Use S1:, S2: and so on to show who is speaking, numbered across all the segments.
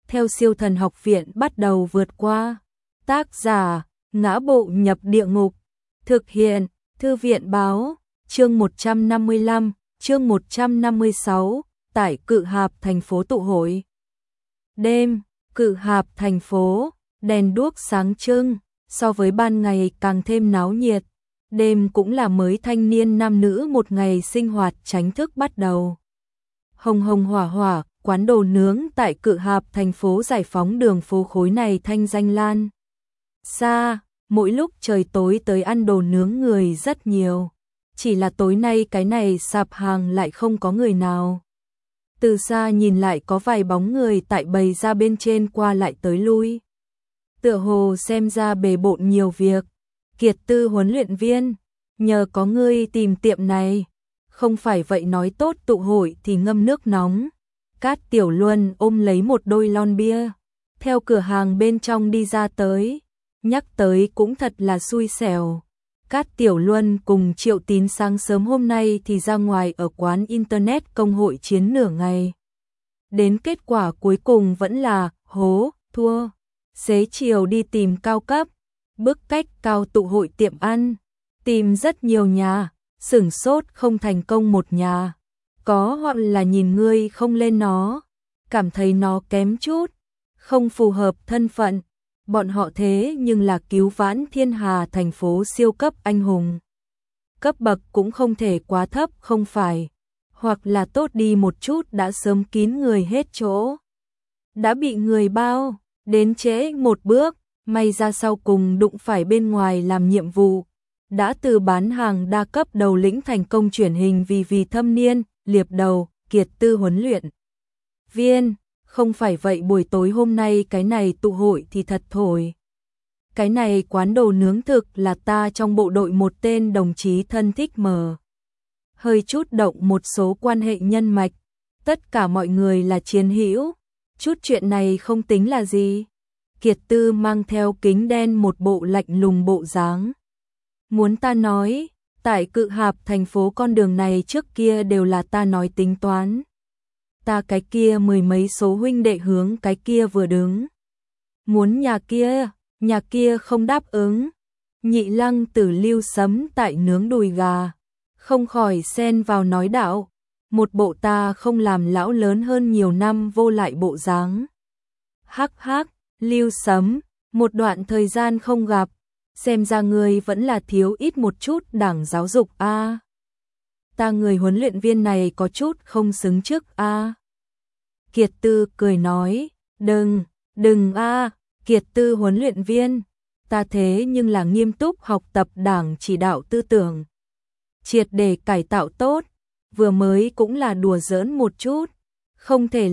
S1: theo Siêu Thần Học Viện bắt đầu vượt qua. Tác giả: Ngã Bộ Nhập Địa Ngục. Thực hiện: Thư viện báo. Chương 155, chương 156, tại Cự Hạp thành phố tụ hội. Đêm, Cự Hạp thành phố, đèn đuốc sáng trưng, so với ban ngày càng thêm náo nhiệt. Đêm cũng là mới thanh niên nam nữ một ngày sinh hoạt chính thức bắt đầu. Hồng hồng hỏa hỏa, quán đồ nướng tại Cự Hạp thành phố Giải Phóng đường phố khối này thanh danh lan xa, mỗi lúc trời tối tới ăn đồ nướng người rất nhiều. Chỉ là tối nay cái này sạp hàng lại không có người nào. Từ xa nhìn lại có vài bóng người tại bày ra bên trên qua lại tới lui. Tựa hồ xem ra bề bộn nhiều việc. Kiệt Tư huấn luyện viên, nhờ có ngươi tìm tiệm này. Không phải vậy nói tốt tụ hội thì ngâm nước nóng. Cát Tiểu Luân ôm lấy một đôi lon bia, theo cửa hàng bên trong đi ra tới. Nhắc tới cũng thật là xui xẻo. Cát Tiểu Luân cùng Triệu Tín sáng sớm hôm nay thì ra ngoài ở quán Internet công hội chiến nửa ngày. Đến kết quả cuối cùng vẫn là hố, thua. Xế chiều đi tìm cao cấp, bức cách cao tụ hội tiệm ăn. Tìm rất nhiều nhà, sửng sốt không thành công một nhà. Có hoặc là nhìn ngươi không lên nó, cảm thấy nó kém chút, không phù hợp thân phận. Bọn họ thế nhưng là cứu vãn thiên hà thành phố siêu cấp anh hùng. Cấp bậc cũng không thể quá thấp không phải, hoặc là tốt đi một chút đã sớm kín người hết chỗ. Đã bị người bao, đến trễ một bước, may ra sau cùng đụng phải bên ngoài làm nhiệm vụ. Đã từ bán hàng đa cấp đầu lĩnh thành công chuyển hình vì thâm niên, liệp đầu, Kiệt Tư huấn luyện viên. Không phải vậy buổi tối hôm nay cái này tụ hội thì thật thổi. Cái này quán đồ nướng thực là ta trong bộ đội một tên đồng chí thân thích mờ. Hơi chút động một số quan hệ nhân mạch. Tất cả mọi người là chiến hữu. Chút chuyện này không tính là gì. Kiệt Tư mang theo kính đen một bộ lạnh lùng bộ dáng. Muốn ta nói, tại Cự Hạp thành phố con đường này trước kia đều là ta nói tính toán. Ta cái kia mười mấy số huynh đệ hướng cái kia vừa đứng. Muốn nhà kia không đáp ứng. Nhị Lăng Tử Lưu Sấm tại nướng đùi gà, không khỏi xen vào nói đạo, một bộ ta không làm lão lớn hơn nhiều năm vô lại bộ dáng. Hắc hắc, Lưu Sấm, một đoạn thời gian không gặp, xem ra người vẫn là thiếu ít một chút đảng giáo dục a. Ta người huấn luyện viên này có chút không xứng chức a. Kiệt Tư cười nói, đừng a, Kiệt Tư huấn luyện viên, ta thế nhưng là nghiêm túc học tập đảng chỉ đạo tư tưởng. Triệt để cải tạo tốt, vừa mới cũng là đùa giỡn một chút, không thể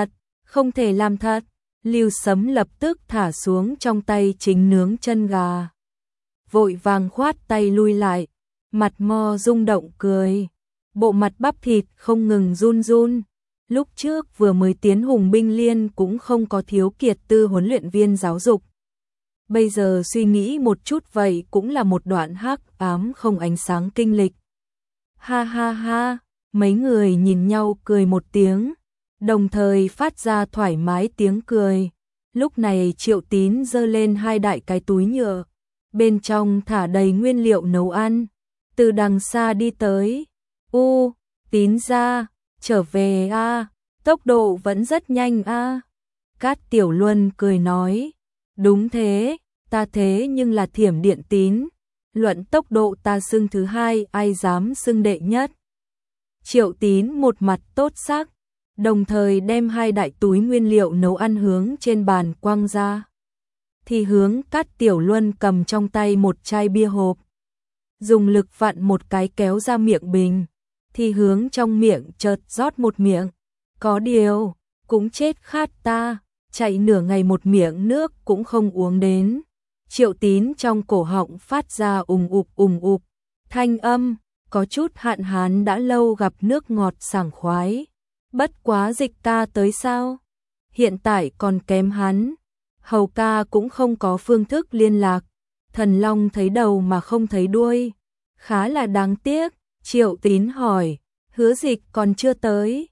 S1: làm thật. Lưu Sấm lập tức thả xuống trong tay chính nướng chân gà. Vội vàng khoát tay lui lại, mặt mo rung động cười. Bộ mặt bắp thịt không ngừng run run. Lúc trước vừa mới tiến Hùng binh liên cũng không có thiếu Kiệt Tư huấn luyện viên giáo dục. Bây giờ suy nghĩ một chút vậy cũng là một đoạn hắc ám không ánh sáng kinh lịch. Ha ha ha, mấy người nhìn nhau cười một tiếng, đồng thời phát ra thoải mái tiếng cười. Lúc này Triệu Tín giơ lên hai đại cái túi nhựa, bên trong thả đầy nguyên liệu nấu ăn, từ đằng xa đi tới. Tín ra, trở về a, tốc độ vẫn rất nhanh a. Cát Tiểu Luân cười nói, đúng thế, ta thế nhưng là Thiểm Điện Tín, luận tốc độ ta xưng thứ hai, ai dám xưng đệ nhất. Triệu Tín một mặt tốt sắc, đồng thời đem hai đại túi nguyên liệu nấu ăn hướng trên bàn quăng ra. Thì hướng Cát Tiểu Luân cầm trong tay một chai bia hộp, dùng lực vặn một cái kéo ra miệng bình, thì hướng trong miệng chợt rót một miệng. Có điều, cũng chết khát ta, chạy nửa ngày một miệng nước cũng không uống đến. Triệu Tín trong cổ họng phát ra ùng ục, thanh âm, có chút hạn hán đã lâu gặp nước ngọt sảng khoái. Bất quá Dịch ca tới sao? Hiện tại còn kém hắn. Hầu ca cũng không có phương thức liên lạc. Thần Long thấy đầu mà không thấy đuôi. Khá là đáng tiếc. Triệu Tín hỏi, Hứa Dịch còn chưa tới.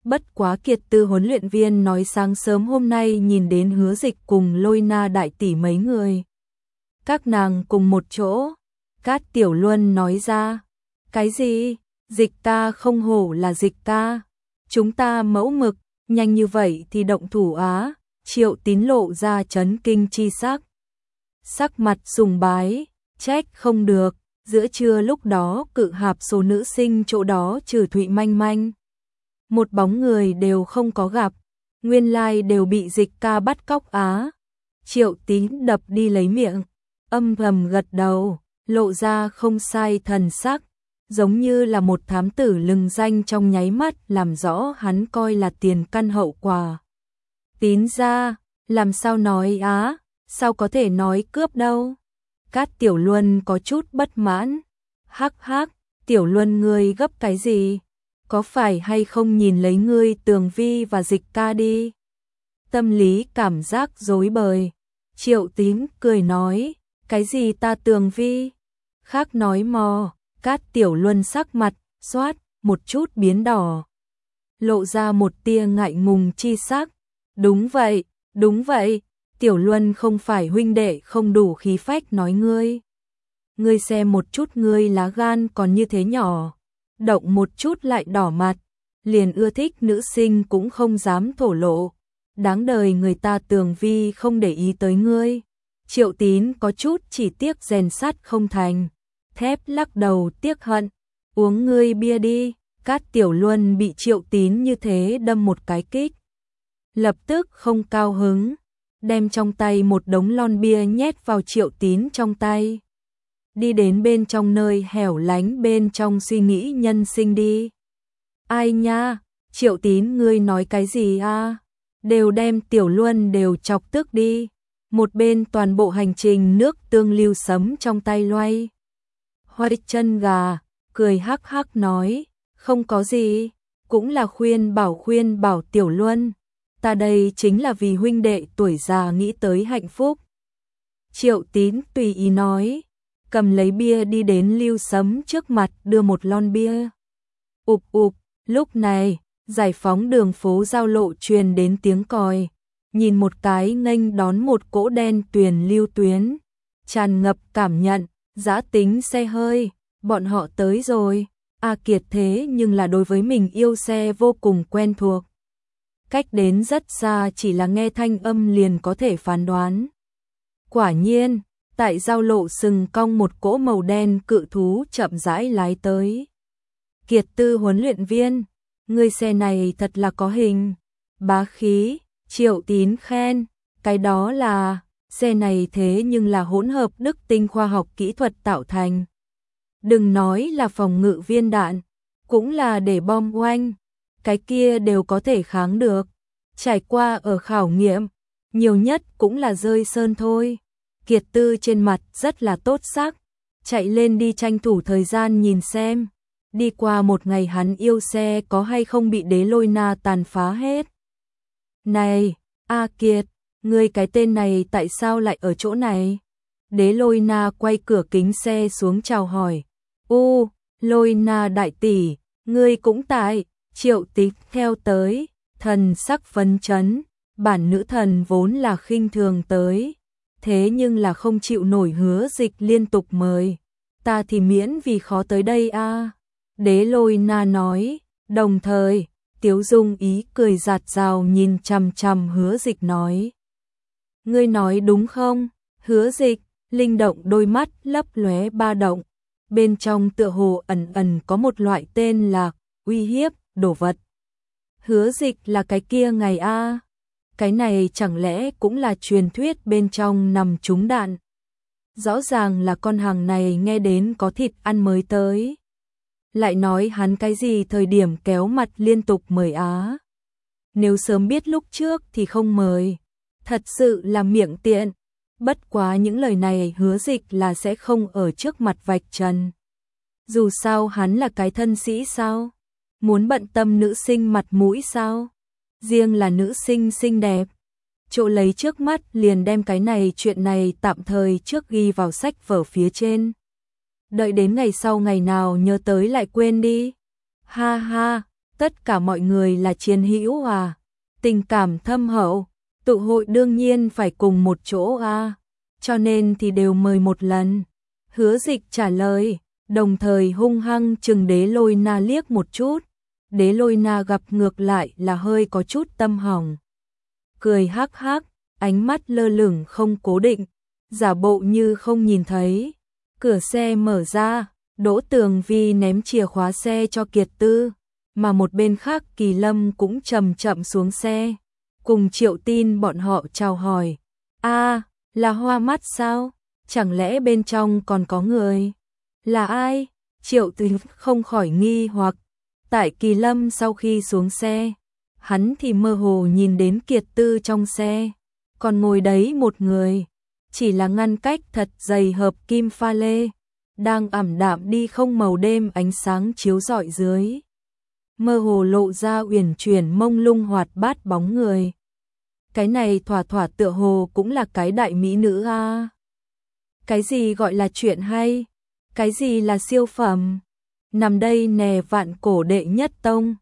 S1: Bất quá Kiệt Tư huấn luyện viên nói sáng sớm hôm nay nhìn đến Hứa Dịch cùng Lôi Na đại tỷ mấy người. Các nàng cùng một chỗ. Cát Tiểu Luân nói ra. Cái gì? Dịch ta không hổ là dịch ta. Chúng ta mẫu mực, nhanh như vậy thì động thủ á. Triệu Tín lộ ra chấn kinh chi sắc. Sắc mặt sùng bái, trách không được. Giữa trưa lúc đó cự hạp số nữ sinh chỗ đó trừ Thụy Manh Manh. Một bóng người đều không có gặp. Nguyên lai đều bị Dịch ca bắt cóc á. Triệu Tín đập đi lấy miệng. Âm thầm gật đầu, lộ ra không sai thần sắc. Giống như là một thám tử lừng danh trong nháy mắt làm rõ hắn coi là tiền căn hậu quả. Tín ra, làm sao nói á, sao có thể nói cướp đâu. Cát Tiểu Luân có chút bất mãn. Hắc hắc, Tiểu Luân ngươi gấp cái gì? Có phải hay không nhìn lấy ngươi Tường Vi và Dịch ca đi? Tâm lý cảm giác rối bời. Triệu Tín cười nói, cái gì ta Tường Vi? Khác nói mò. Cát Tiểu Luân sắc mặt, xoát, một chút biến đỏ. Lộ ra một tia ngại ngùng chi sắc. Đúng vậy, Tiểu Luân không phải huynh đệ không đủ khí phách nói ngươi. Ngươi xem một chút ngươi lá gan còn như thế nhỏ. Động một chút lại đỏ mặt. Liền ưa thích nữ sinh cũng không dám thổ lộ. Đáng đời người ta Tường Vi không để ý tới ngươi. Triệu Tín có chút chỉ tiếc rèn sắt không thành. Thép lắc đầu tiếc hận. Uống ngươi bia đi. Cát Tiểu Luân bị Triệu Tín như thế đâm một cái kích. Lập tức không cao hứng. Đem trong tay một đống lon bia nhét vào Triệu Tín trong tay. Đi đến bên trong nơi hẻo lánh bên trong suy nghĩ nhân sinh đi. Ai nha, Triệu Tín ngươi nói cái gì a? Đều đem Tiểu Luân đều chọc tức đi. Một bên toàn bộ hành trình nước tương lưu sấm trong tay loay. Hoài chân gà, cười hắc hắc nói, không có gì, cũng là khuyên bảo Tiểu Luân. Ta đây chính là vì huynh đệ tuổi già nghĩ tới hạnh phúc. Triệu Tín tùy ý nói, cầm lấy bia đi đến lưu sấm trước mặt đưa một lon bia. Ụp ụp, lúc này, giải phóng đường phố giao lộ truyền đến tiếng còi. Nhìn một cái nghênh đón một cỗ đen tuyền lưu tuyến. Tràn ngập cảm nhận, dã tính xe hơi, bọn họ tới rồi. A Kiệt thế nhưng là đối với mình yêu xe vô cùng quen thuộc. Cách đến rất xa chỉ là nghe thanh âm liền có thể phán đoán. Quả nhiên, tại giao lộ sừng cong một cỗ màu đen cự thú chậm rãi lái tới. Kiệt Tư huấn luyện viên, người xe này thật là có hình, bá khí, Triệu Tín khen, cái đó là, xe này thế nhưng là hỗn hợp đức tinh khoa học kỹ thuật tạo thành. Đừng nói là phòng ngự viên đạn, cũng là để bom oanh, cái kia đều có thể kháng được. Trải qua ở khảo nghiệm, nhiều nhất cũng là rơi sơn thôi. Kiệt Tư trên mặt rất là tốt sắc, chạy lên đi tranh thủ thời gian nhìn xem. Đi qua một ngày hắn yêu xe có hay không bị Đế Lôi Na tàn phá hết. Này, A Kiệt, ngươi cái tên này tại sao lại ở chỗ này? Đế Lôi Na quay cửa kính xe xuống chào hỏi. Lôi Na đại tỷ, ngươi cũng tại. Triệu Tín theo tới, thần sắc phấn chấn, bản nữ thần vốn là khinh thường tới, thế nhưng là không chịu nổi Hứa Dịch liên tục mời, ta thì miễn vì khó tới đây a. Đế Lôi Na nói, đồng thời, Tiếu Dung ý cười giạt rào nhìn chằm chằm Hứa Dịch nói. Ngươi nói đúng không? Hứa Dịch, linh động đôi mắt lấp lóe ba động, bên trong tựa hồ ẩn ẩn có một loại tên là uy hiếp, đồ vật. Hứa Dịch là cái kia ngày a. Cái này chẳng lẽ cũng là truyền thuyết bên trong nằm trúng đạn. Rõ ràng là con hàng này nghe đến có thịt ăn mới tới. Lại nói hắn cái gì thời điểm kéo mặt liên tục mời á. Nếu sớm biết lúc trước thì không mời. Thật sự là miệng tiện. Bất quá những lời này Hứa Dịch là sẽ không ở trước mặt vạch trần. Dù sao hắn là cái thân sĩ sao? Muốn bận tâm nữ sinh mặt mũi sao? Riêng là nữ sinh xinh đẹp. Chỗ lấy trước mắt liền đem cái này chuyện này tạm thời trước ghi vào sách vở phía trên. Đợi đến ngày sau ngày nào nhớ tới lại quên đi. Ha ha, tất cả mọi người là chiến hữu à, tình cảm thâm hậu, tụ hội đương nhiên phải cùng một chỗ à, cho nên thì đều mời một lần. Hứa Dịch trả lời, đồng thời hung hăng chừng Đế Lôi Na liếc một chút. Đế Lôi Na gặp ngược lại là hơi có chút tâm hỏng. Cười hắc hắc, ánh mắt lơ lửng không cố định, giả bộ như không nhìn thấy. Cửa xe mở ra, Đỗ Tường Vi ném chìa khóa xe cho Kiệt Tư, mà một bên khác Kỳ Lâm cũng chậm chậm xuống xe, cùng Triệu Tin bọn họ chào hỏi. A, là Hoa Mắt sao? Chẳng lẽ bên trong còn có người? Là ai? Triệu Tin không khỏi nghi hoặc. Tại Kỳ Lâm sau khi xuống xe, hắn thì mơ hồ nhìn đến Kiệt Tư trong xe, còn ngồi đấy một người, chỉ là ngăn cách thật dày hợp kim pha lê, đang ảm đạm đi không màu đêm ánh sáng chiếu rọi dưới. Mơ hồ lộ ra uyển chuyển mông lung hoạt bát bóng người. Cái này thỏa thỏa tựa hồ cũng là cái đại mỹ nữ a. Cái gì gọi là chuyện hay? Cái gì là siêu phẩm? Nằm đây nè vạn cổ đệ nhất tông,